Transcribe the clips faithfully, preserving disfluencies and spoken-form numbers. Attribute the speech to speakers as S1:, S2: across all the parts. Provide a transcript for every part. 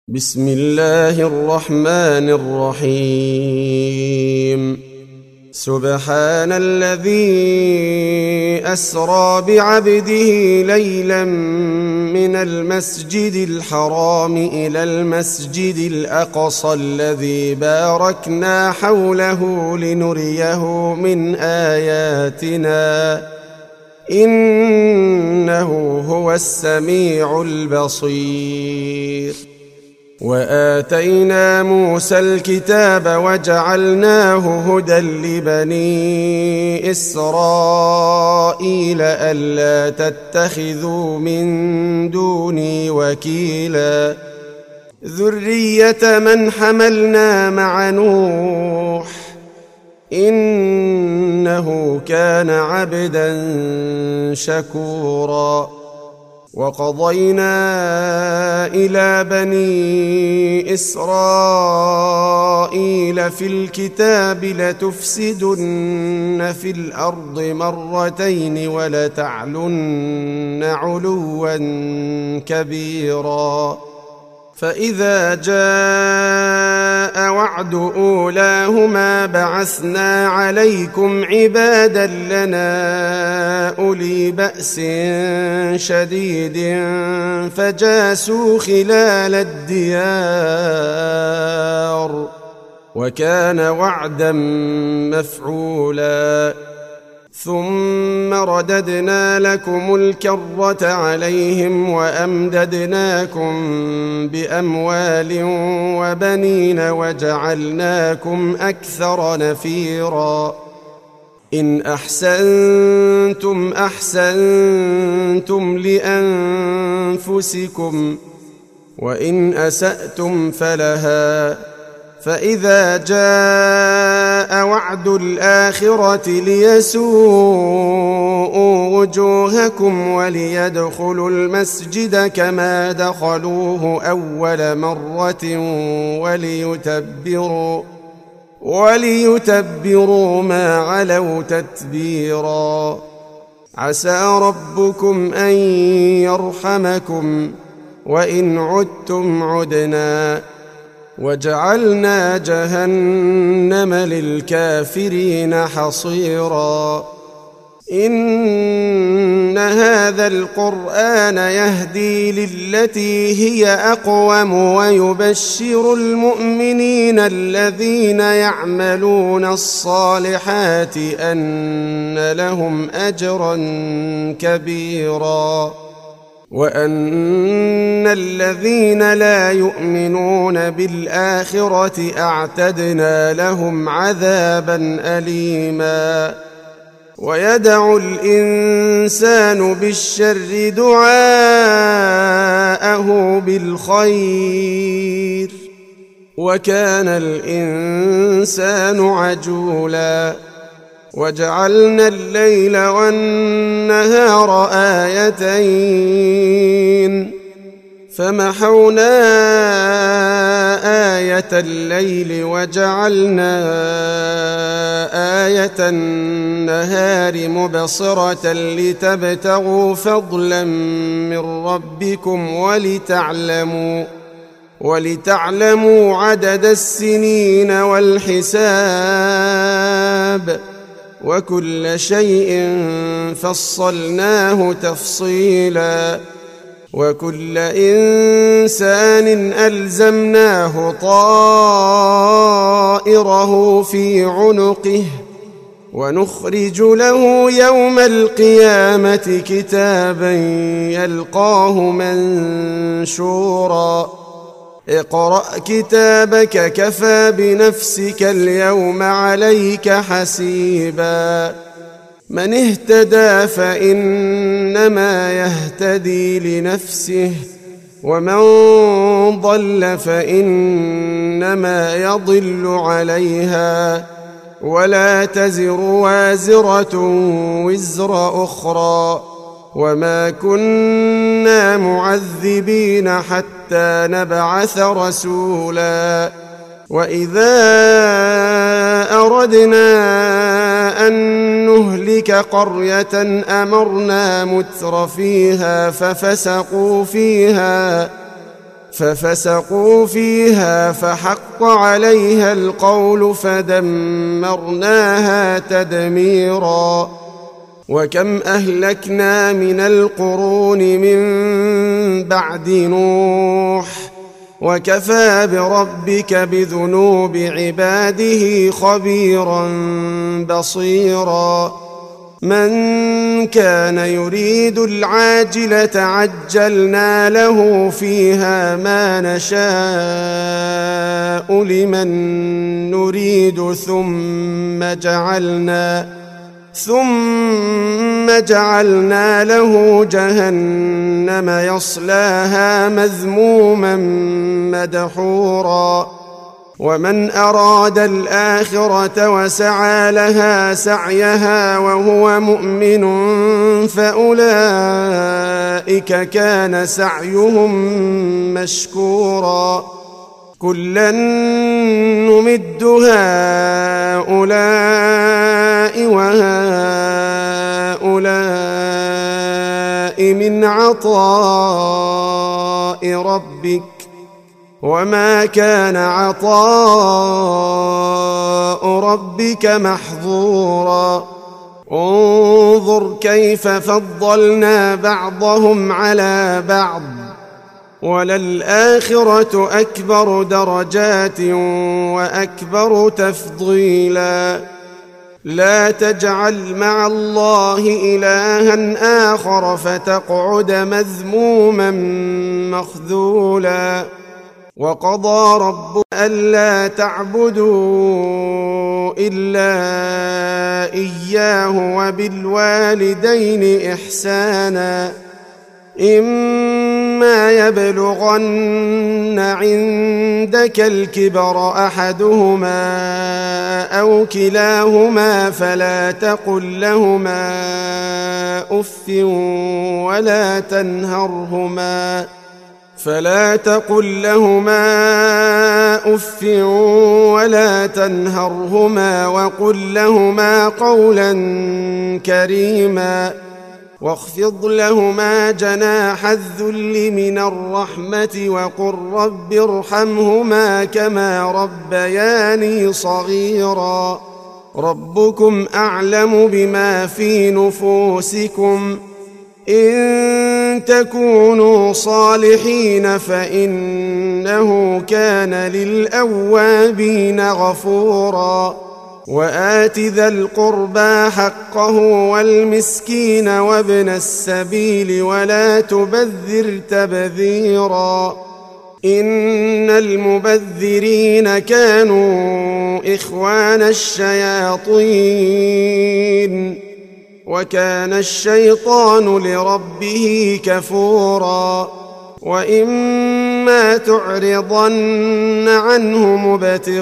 S1: بسم الله الرحمن الرحيم سبحان الذي أسرى بعبده ليلا من المسجد الحرام إلى المسجد الأقصى الذي باركنا حوله لنريه من آياتنا إنه هو السميع البصير. وآتينا موسى الكتاب وجعلناه هدى لبني إسرائيل ألا تتخذوا من دوني وكيلا ذرية من حملنا مع نوح إنه كان عبدا شكورا. وقضينا إلى بني إسرائيل في الكتاب لتفسدن في الأرض مرتين ولتعلن علوا كبيرا. فإذا جاء وعد أولاهما بعثنا عليكم عبادا لنا أولي بأس شديد فجاسوا خلال الديار وكان وعدا مفعولا. ثم رددنا لكم الكرة عليهم وأمددناكم بأموال وبنين وجعلناكم أكثر نفيرا. إن أحسنتم أحسنتم لأنفسكم وإن أسأتم فلها. فإذا جاء وعد الآخرة ليسوءوا وجوهكم وليدخلوا المسجد كما دخلوه أول مرة وليتبروا, وليتبروا ما علوا تتبيرا. عسى ربكم أن يرحمكم وإن عدتم عدنا وجعلنا جهنم للكافرين حصيرا. إن هذا القرآن يهدي للتي هي أقوم ويبشر المؤمنين الذين يعملون الصالحات أن لهم أجرا كبيرا وأن الذين لا يؤمنون بالآخرة أعتدنا لهم عذابا أليما. ويدعو الإنسان بالشر دعاءه بالخير وكان الإنسان عجولا. وجعلنا الليل والنهار آيتين فمحونا آية الليل وجعلنا آية النهار مبصرة لتبتغوا فضلا من ربكم ولتعلموا ولتعلموا عدد السنين والحساب وكل شيء فصلناه تفصيلا. وكل إنسان ألزمناه طائره في عنقه ونخرج له يوم القيامة كتابا يلقاه منشورا. اقرأ كتابك كفى بنفسك اليوم عليك حسيبا. من اهتدى فإنما يهتدي لنفسه ومن ضل فإنما يضل عليها ولا تزر وازرة وزر أخرى وما كنا معذبين حتى نبعث رسولا. وإذا أردنا أن نهلك قرية أمرنا متر فيها ففسقوا فيها ففسقوا فيها فحق عليها القول فدمرناها تدميرا وكم أهلكنا من القرون من بعد نوح وكفى بربك بذنوب عباده خبيرا بصيرا من كان يريد العاجلة عجلنا له فيها ما نشاء لمن نريد ثم جعلنا ثم جعلنا له جهنم يصلاها مذموما مدحورا ومن أراد الآخرة وسعى لها سعيها وهو مؤمن فأولئك كان سعيهم مشكورا كلا نمد هؤلاء وهؤلاء من عطاء ربك وما كان عطاء ربك محظورا انظر كيف فضلنا بعضهم على بعض وللآخرة أكبر درجات وأكبر تفضيلا لا تجعل مع الله إلها آخر فتقعد مذموما مخذولا وقضى ربك ألا تعبدوا إلا إياه وبالوالدين إحسانا إما يبلغن عندك الكبر أحدهما أو كلاهما فلا تقل لهما أف ولا تنهرهما فلا تقل لهما أف ولا تنهرهما وقل لهما قولا كريما واخفض لهما جناح الذل من الرحمة وقل رب ارحمهما كما ربياني صغيرا ربكم أعلم بما في نفوسكم إن تكونوا صالحين فإنه كان للأوابين غفورا وآت ذا القربى حقه والمسكين وابن السبيل ولا تبذر تبذيرا إن المبذرين كانوا إخوان الشياطين وكان الشيطان لربه كفورا وإما تعرضن عنهم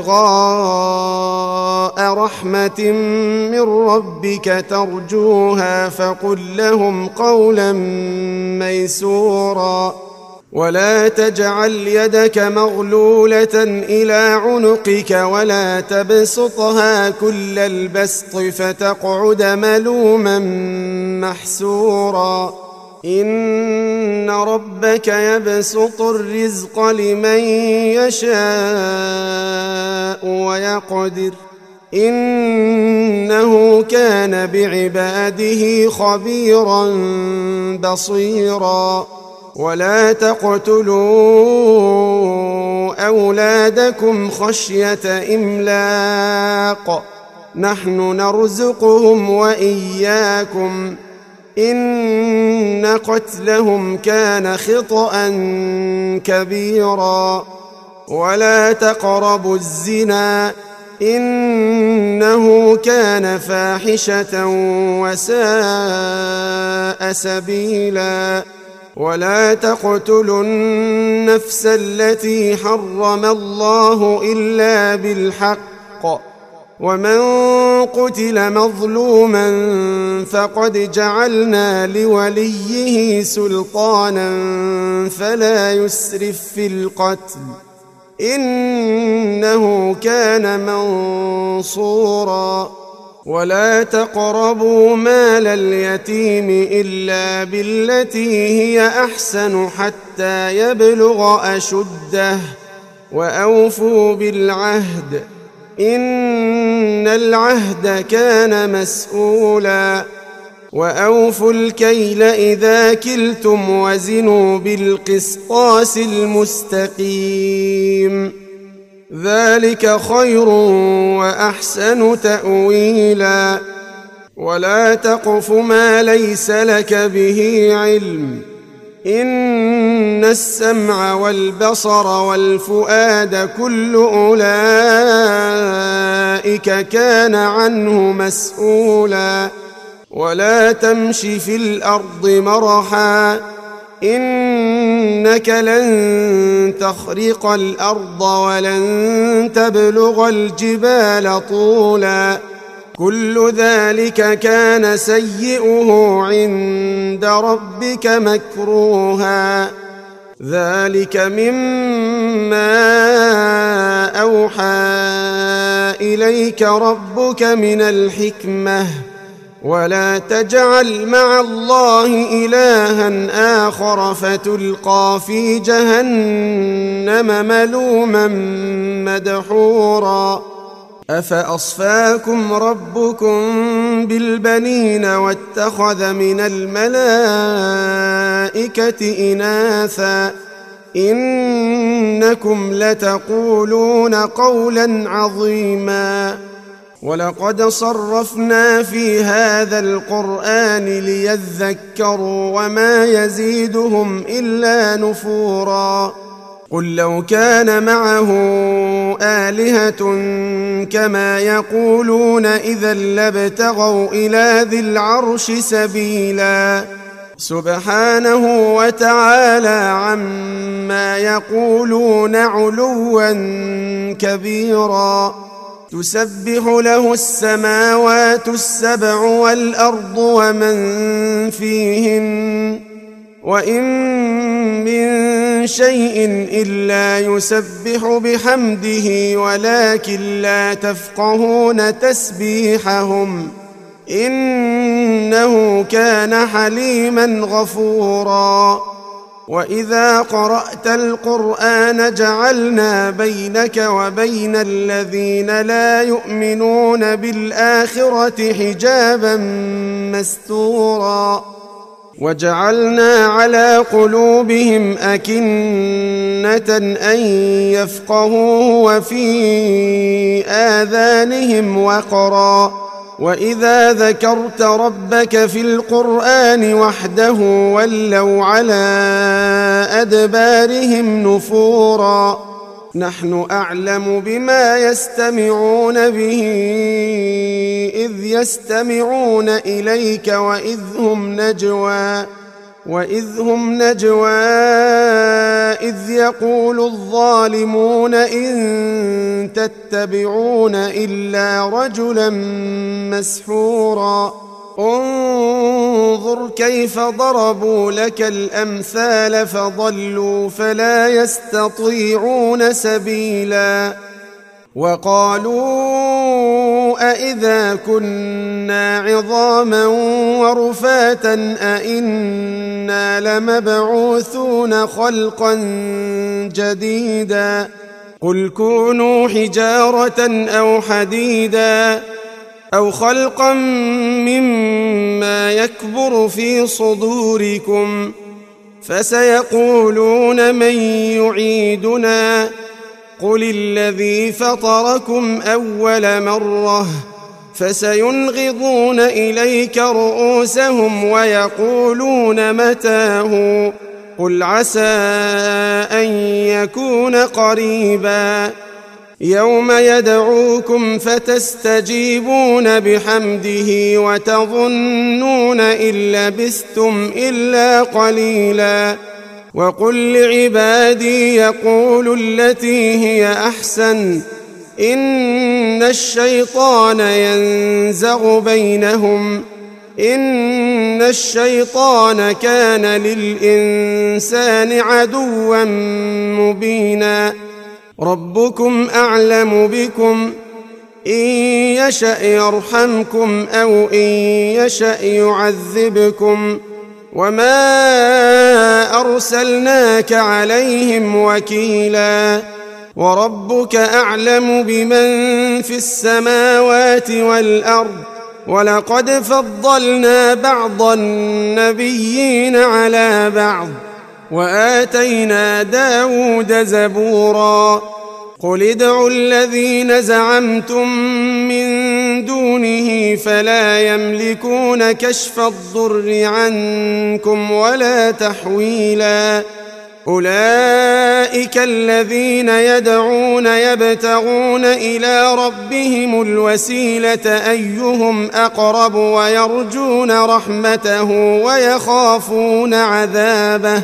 S1: ابتغاء رحمة من ربك ترجوها فقل لهم قولا ميسورا ولا تجعل يدك مغلولة إلى عنقك ولا تبسطها كل البسط فتقعد ملوما محسورا إن ربك يبسط الرزق لمن يشاء ويقدر إنه كان بعباده خبيرا بصيرا ولا تقتلوا أولادكم خشية إملاق نحن نرزقهم وإياكم إن قتلهم كان خطأ كبيرا ولا تقربوا الزنا إنه كان فاحشة وساء سبيلا ولا تقتلوا النفس التي حرم الله إلا بالحق ومن قتل مظلوما فقد جعلنا لوليه سلطانا فلا يسرف في القتل إنه كان منصورا ولا تقربوا مال اليتيم إلا بالتي هي أحسن حتى يبلغ أشده وأوفوا بالعهد إن العهد كان مسؤولا وأوفوا الكيل إذا كلتم وزنوا بالقسطاس المستقيم ذلك خير وأحسن تأويلا ولا تقف ما ليس لك به علم إن السمع والبصر والفؤاد كل أولئك كان عنه مسؤولا ولا تمش في الأرض مرحا إنك لن تخرق الأرض ولن تبلغ الجبال طولا كل ذلك كان سيئه عند ربك مكروها ذلك مما أوحى إليك ربك من الحكمة ولا تجعل مع الله إلها آخر فتلقى في جهنم ملوما مدحورا أفأصفاكم ربكم بالبنين واتخذ من الملائكة إناثا إنكم لتقولون قولا عظيما ولقد صرفنا في هذا القرآن ليذكروا وما يزيدهم إلا نفورا قل لو كان معه آلهة كما يقولون إذا لابتغوا إلى ذي العرش سبيلا سبحانه وتعالى عما يقولون علوا كبيرا تسبح له السماوات السبع والأرض ومن فيهن وإن من شيء إلا يسبح بحمده ولكن لا تفقهون تسبيحهم إنه كان حليما غفورا وإذا قرأت القرآن جعلنا بينك وبين الذين لا يؤمنون بالآخرة حجابا مستورا وجعلنا على قلوبهم أكنة أن يفقهوه وفي آذانهم وقرا وإذا ذكرت ربك في القرآن وحده ولوا على أدبارهم نفورا نحن أعلم بما يستمعون به إذ يستمعون إليك وإذ هم نجوى وإذ هم نجوى إذ يقول الظالمون إن تتبعون إلا رجلا مسحورا انظر كيف ضربوا لك الأمثال فضلوا فلا يستطيعون سبيلا وقالوا أإذا كنا عظاما ورفاتا أإنا لمبعوثون خلقا جديدا قل كونوا حجارة أو حديدا أو خلقا مما يكبر في صدوركم فسيقولون من يعيدنا قل الذي فطركم أول مرة فسينغضون إليك رؤوسهم ويقولون متاه قل عسى أن يكون قريبا يوم يدعوكم فتستجيبون بحمده وتظنون إن لبثتم إلا قليلا وقل لعبادي يقولوا التي هي أحسن إن الشيطان ينزغ بينهم إن الشيطان كان للإنسان عدوا مبينا ربكم أعلم بكم إن يشأ يرحمكم أو إن يشأ يعذبكم وما أرسلناك عليهم وكيلا وربك أعلم بمن في السماوات والأرض ولقد فضلنا بعض النبيين على بعض وآتينا داود زبورا قل ادعوا الذين زعمتم من دونه فلا يملكون كشف الضر عنكم ولا تحويلا أولئك الذين يدعون يبتغون إلى ربهم الوسيلة أيهم أقرب ويرجون رحمته ويخافون عذابه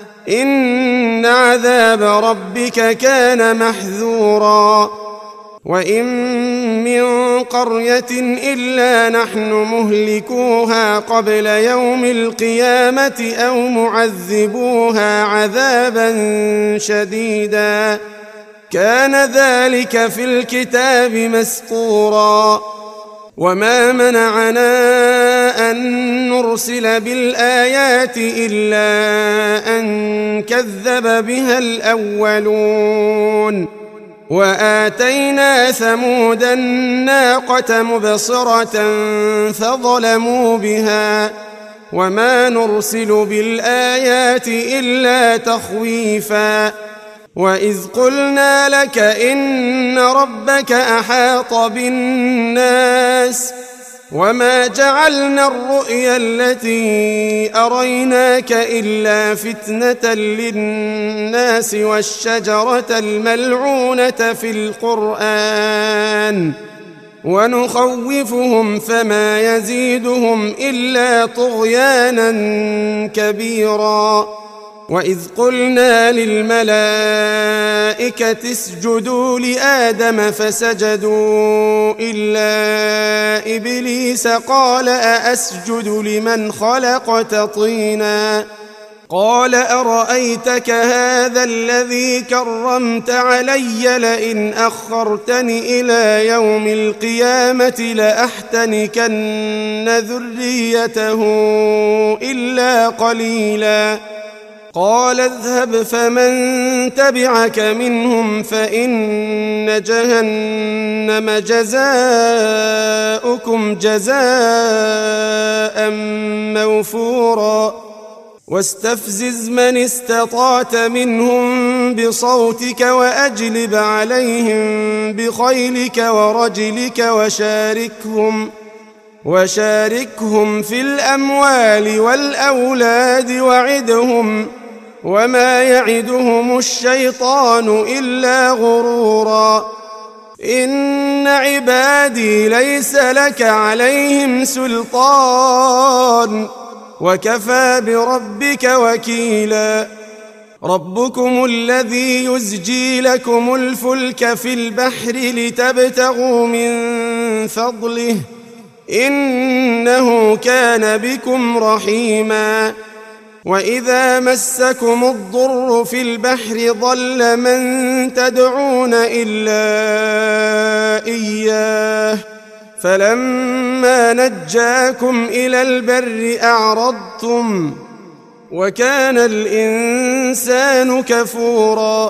S1: إن عذاب ربك كان محذورا وإن من قرية إلا نحن مهلكوها قبل يوم القيامة أو معذبوها عذابا شديدا كان ذلك في الكتاب مسطورا وما منعنا أن نرسل بالآيات إلا أن كذب بها الأولون وآتينا ثمود الناقة مبصرة فظلموا بها وما نرسل بالآيات إلا تخويفا وإذ قلنا لك إن ربك أحاط بالناس وما جعلنا الرؤيا التي أريناك إلا فتنة للناس والشجرة الملعونة في القرآن ونخوفهم فما يزيدهم إلا طغيانا كبيرا وإذ قلنا للملائكة اسجدوا لآدم فسجدوا إلا إبليس قال أأسجد لمن خلقت طينا قال أرأيتك هذا الذي كرمت علي لئن أخرتني إلى يوم القيامة لأحتنكن ذريته إلا قليلا قال اذهب فمن تبعك منهم فإن جهنم جزاؤكم جزاء موفورا واستفزز من استطعت منهم بصوتك وأجلب عليهم بخيلك ورجلك وشاركهم وشاركهم في الأموال والأولاد وعدهم وما يعدهم الشيطان إلا غرورا إن عبادي ليس لك عليهم سلطان وكفى بربك وكيلا ربكم الذي يزجي لكم الفلك في البحر لتبتغوا من فضله إنه كان بكم رحيما وإذا مسكم الضر في البحر ضل من تدعون إلا إياه فلما نجاكم إلى البر أعرضتم وكان الإنسان كفورا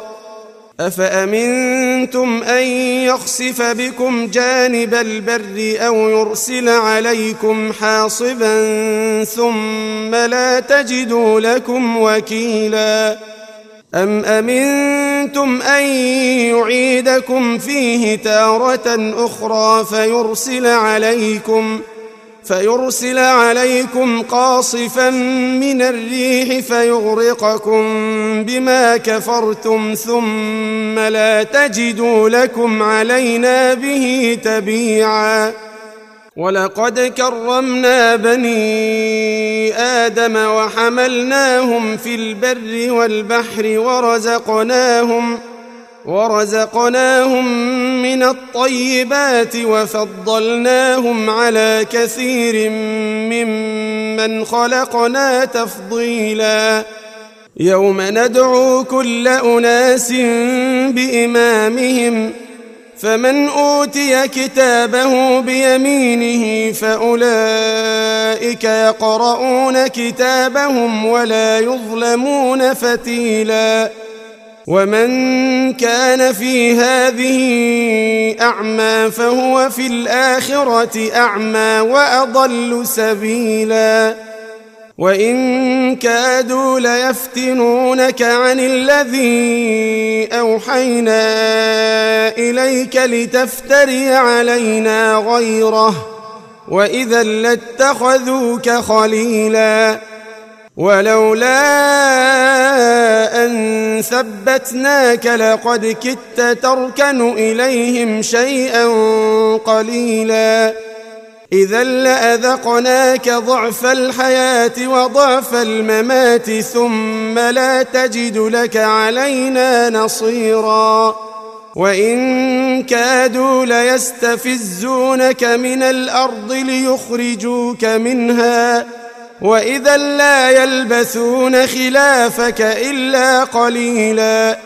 S1: أفأمنتم أن يخسف بكم جانب البر أو يرسل عليكم حاصبا ثم لا تجدوا لكم وكيلا أم أمنتم أن يعيدكم فيه تارة أخرى فيرسل عليكم فيرسل عليكم قاصفا من الريح فيغرقكم بما كفرتم ثم لا تجدوا لكم علينا به تبيعا ولقد كرمنا بني آدم وحملناهم في البر والبحر ورزقناهم ورزقناهم من الطيبات وفضلناهم على كثير ممن خلقنا تفضيلا يوم ندعو كل أناس بإمامهم فمن أوتي كتابه بيمينه فأولئك يقرؤون كتابهم ولا يظلمون فتيلا ومن كان في هذه أعمى فهو في الآخرة أعمى وأضل سبيلا وإن كادوا ليفتنونك عن الذي أوحينا إليك لتفتري علينا غيره وإذا لاتخذوك خليلا ولولا أن ثبتناك لقد كدت تركن إليهم شيئا قليلا إذا لأذقناك ضعف الحياة وضعف الممات ثم لا تجد لك علينا نصيرا وإن كادوا ليستفزونك من الأرض ليخرجوك منها وإذا لا يلبثون خلافك إلا قليلا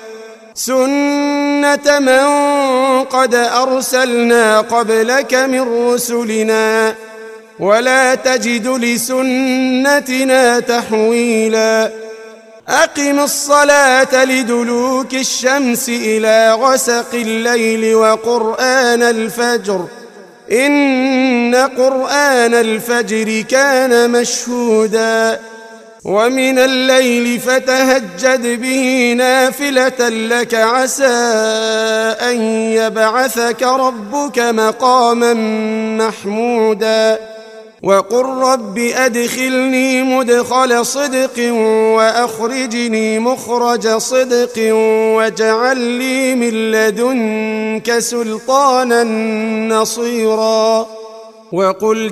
S1: سنة من قد أرسلنا قبلك من رسلنا ولا تجد لسنتنا تحويلا أقم الصلاة لدلوك الشمس إلى غسق الليل وقرآن الفجر إن قرآن الفجر كان مشهودا ومن الليل فتهجد به نافلة لك عسى أن يبعثك ربك مقاما محمودا وقل رب أدخلني مدخل صدق وأخرجني مخرج صدق واجعل لي من لدنك سلطانا نصيرا وقل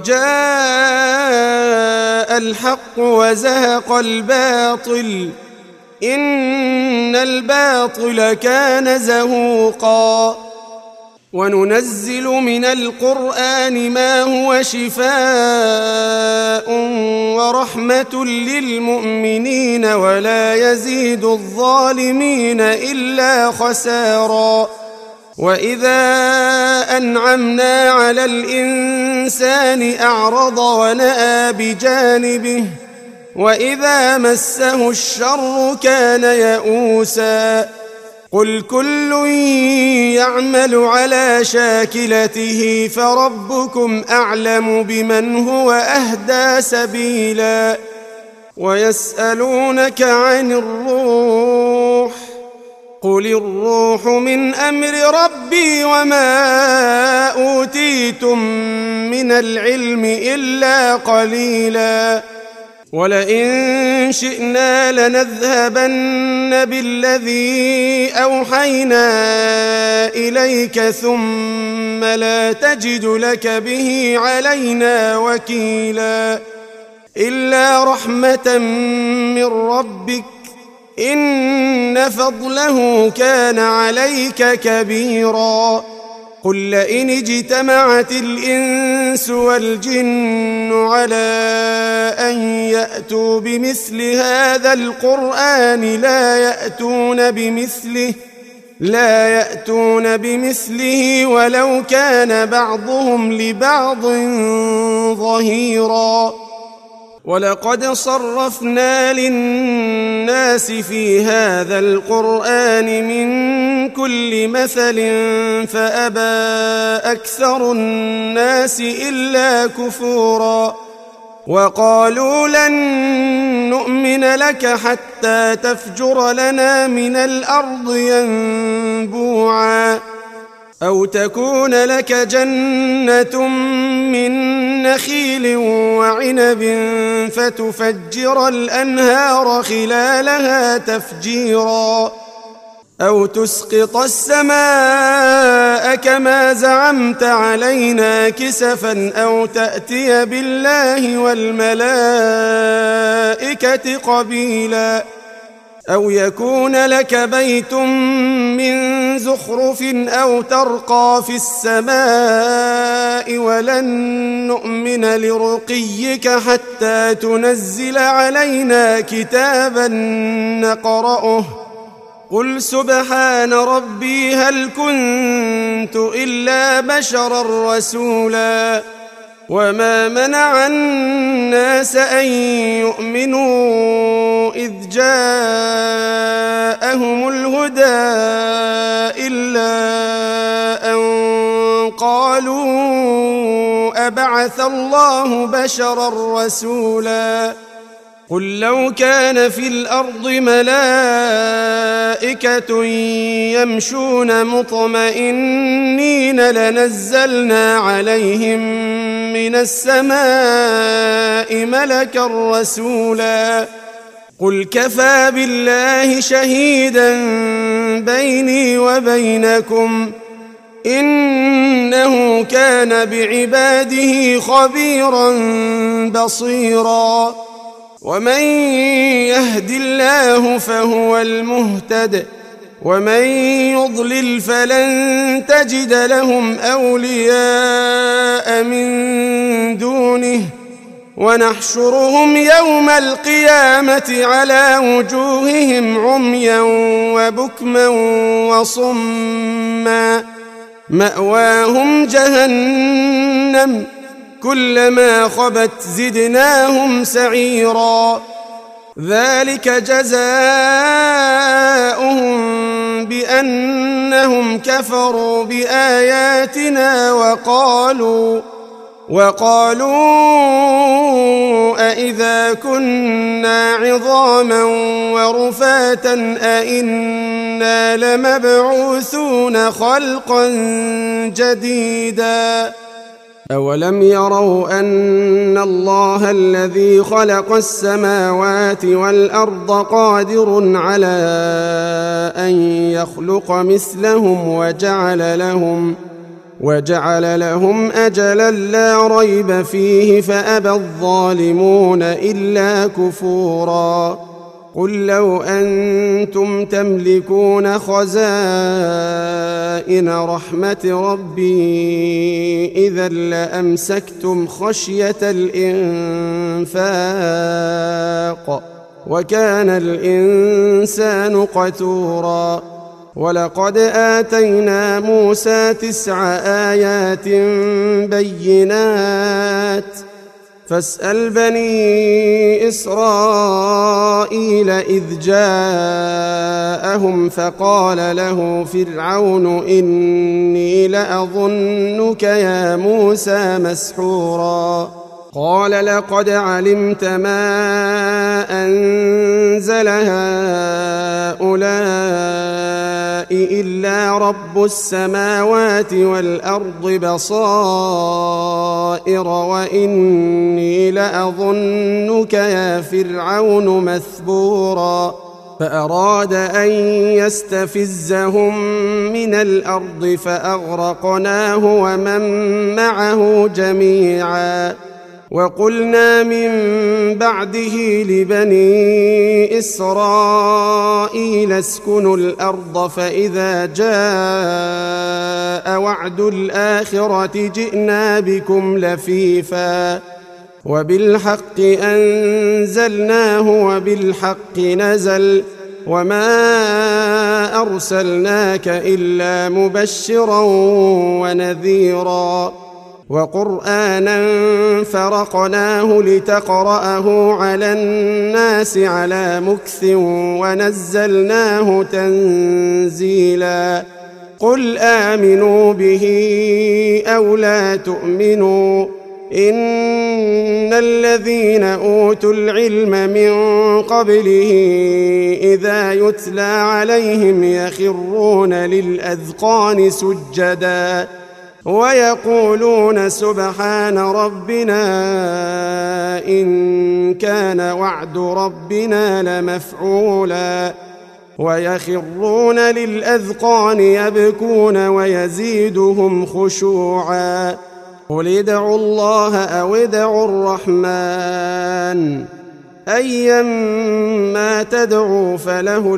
S1: جاء الحق وزهق الباطل إن الباطل كان زهوقا وننزل من القرآن ما هو شفاء ورحمة للمؤمنين ولا يزيد الظالمين إلا خسارا وإذا أنعمنا على الإنسان أعرض ونأى بجانبه وإذا مسه الشر كان يئوسا قل كل يعمل على شاكلته فربكم أعلم بمن هو أهدى سبيلا ويسألونك عن الروح قل الروح من أمر ربي وما أوتيتم من العلم إلا قليلا ولئن شئنا لنذهبن بالذي أوحينا إليك ثم لا تجد لك به علينا وكيلا إلا رحمة من ربك إن فضله كان عليك كبيرا قل لئن اجتمعت الإنس والجن على أن يأتوا بمثل هذا القرآن لا يأتون بمثله لا يأتون بمثله ولو كان بعضهم لبعض ظهيرا ولقد صرفنا للناس في هذا القرآن من كل مثل فأبى أكثر الناس إلا كفورا وقالوا لن نؤمن لك حتى تفجر لنا من الأرض ينبوعا أو تكون لك جنة من نخيل وعنب فتفجر الأنهار خلالها تفجيرا أو تسقط السماء كما زعمت علينا كسفا أو تأتي بالله والملائكة قبيلا أو يكون لك بيت من زخرف أو ترقى في السماء ولن نؤمن لرقيك حتى تنزل علينا كتابا نقرأه قل سبحان ربي هل كنت إلا بشرا رسولا وما منع الناس أن يؤمنوا إذ جاءهم الهدى إلا أن قالوا أبعث الله بشرا رسولا قل لو كان في الأرض ملائكة يمشون مطمئنين لنزلنا عليهم من السماء ملكا رسولا قل كفى بالله شهيدا بيني وبينكم إنه كان بعباده خبيرا بصيرا ومن يهد الله فهو المهتد ومن يضلل فلن تجد لهم أولياء من دونه ونحشرهم يوم القيامة على وجوههم عميا وبكما وصما مأواهم جهنم كلما خبت زدناهم سعيرا ذلك جزاؤهم بأنهم كفروا بآياتنا وقالوا وقالوا أإذا كنا عظاما ورفاتا أإنا لمبعوثون خلقا جديدا أولم يروا أن الله الذي خلق السماوات والأرض قادر على أن يخلق مثلهم وجعل لهم وجعل لهم أجلا لا ريب فيه فأبى الظالمون إلا كفورا قل لو أنتم تملكون خزائن رحمة ربي إذا لأمسكتم خشية الإنفاق وكان الإنسان قتورا ولقد آتينا موسى تسع آيات بينات فاسأل بني إسرائيل إذ جاءهم فقال له فرعون إني لأظنك يا موسى مسحورا قال لقد علمت ما أنزل هؤلاء إلا رب السماوات والأرض بصائر وإني لأظنك يا فرعون مثبورا فأراد أن يستفزهم من الأرض فأغرقناه ومن معه جميعا وقلنا من بعده لبني إسرائيل اسكنوا الأرض فإذا جاء وعد الآخرة جئنا بكم لفيفا وبالحق أنزلناه وبالحق نزل وما أرسلناك إلا مبشرا ونذيرا وقرآنا فرقناه لتقرأه على الناس على مكث ونزلناه تنزيلا قل آمنوا به أو لا تؤمنوا إن الذين أوتوا العلم من قبله إذا يتلى عليهم يخرون للأذقان سجدا ويقولون سبحان ربنا إن كان وعد ربنا لمفعولا ويخرون للأذقان يبكون ويزيدهم خشوعا قل ادعوا الله أو ادعوا الرحمن أيما تدعوا فله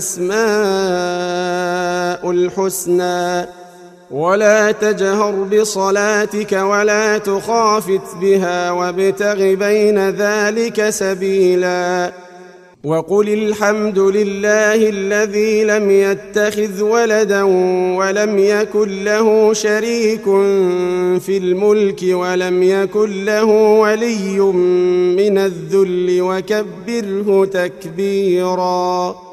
S1: الأسماء الحسنى ولا تجهر بصلاتك ولا تخافت بها وابتغ بين ذلك سبيلا وقل الحمد لله الذي لم يتخذ ولدا ولم يكن له شريك في الملك ولم يكن له ولي من الذل وكبره تكبيرا.